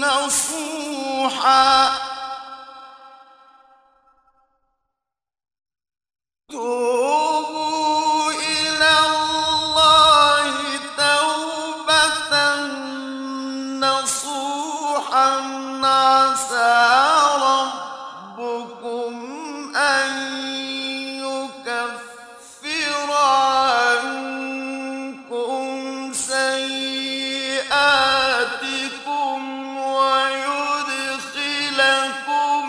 نصوحا توبوا إلى الله توبة نصوحا عسى ربكم أن يكفر عنكم سيئاتكم ويدخلكم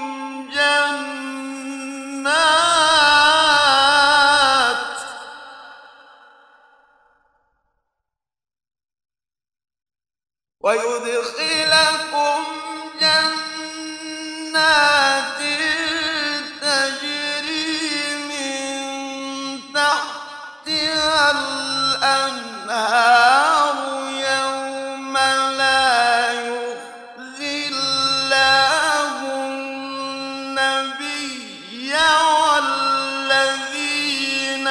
جنات تجري من تحتها الأنهار يوم لا يخزي الله النبي والذين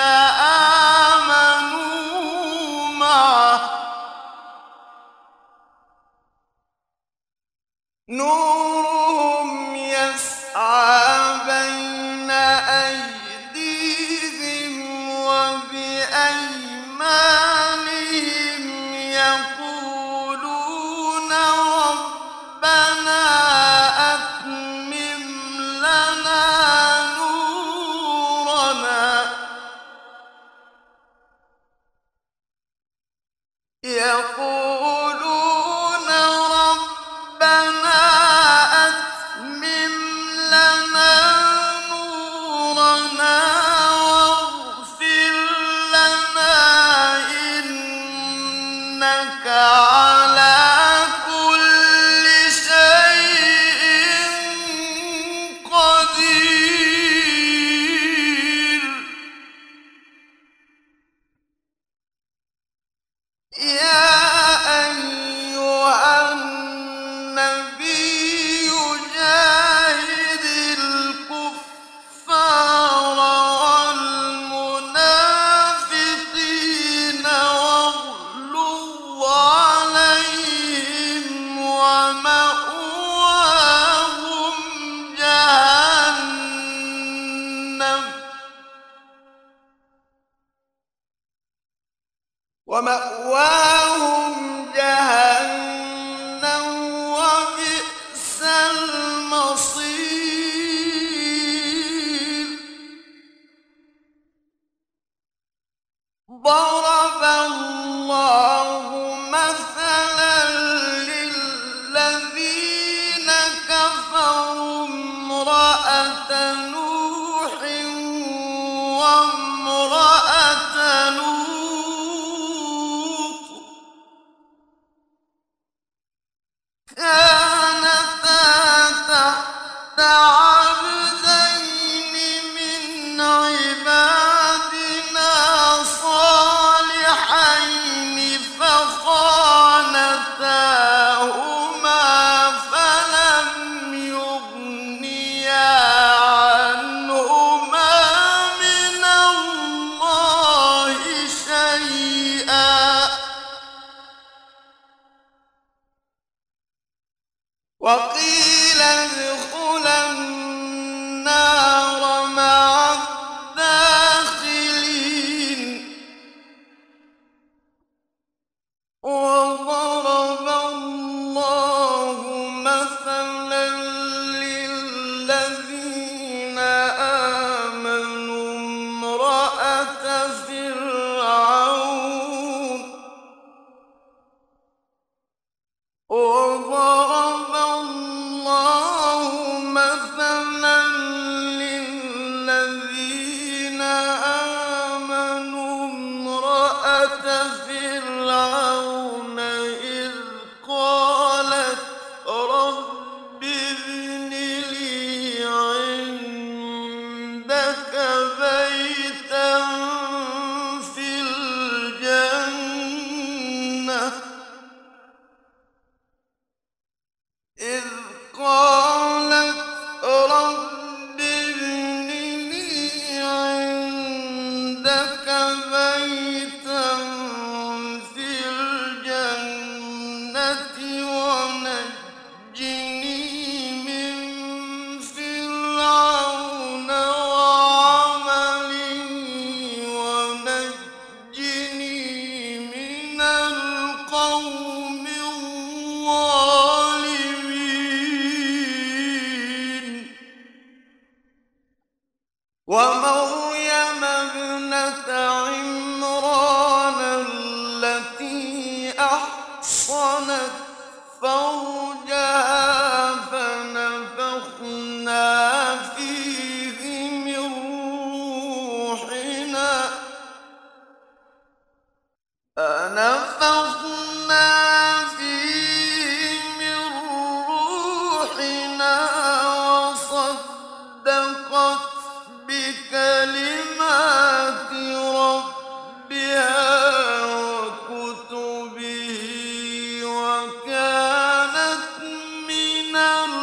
آمنوا معه نورهم يسعى بين أيديهم وبأيمانهم يقولون ربنا أتمم لنا نورنا يقولون ربنا أتمم لنا نورنا واغفر لنا إنك على كل شيء قدير يا أيها النبي جاهد الكفار والمنافقين واغلظ عليهم ومأواهم جهنم وبئس المصير ضرب الله مثلا للذين كفروا امرأة نوح وامرأة لوط كانتا تحت عبدين من عبادنا صالحين فخانتاهما فلم يغنيا عنهما من الله شيئا وقيل ادخلا النار مع الداخلين وضرب الله مثلا للذين آمنوا امرأة فرعون وضرب الله مثلا للذين آمنوا امرأة فرعون إذ قالت رب ابن لي عندك بيتا في الجنة إذ قالت رب ابن لي عندك بيتا في الجنة ونجني ومريم ابنة عمران التي أحصنت فرجها فنفخنا فيه من روحنا فنفخنا فيه من روحنا وصدقت بكلمات ربها وكتبه وكانت من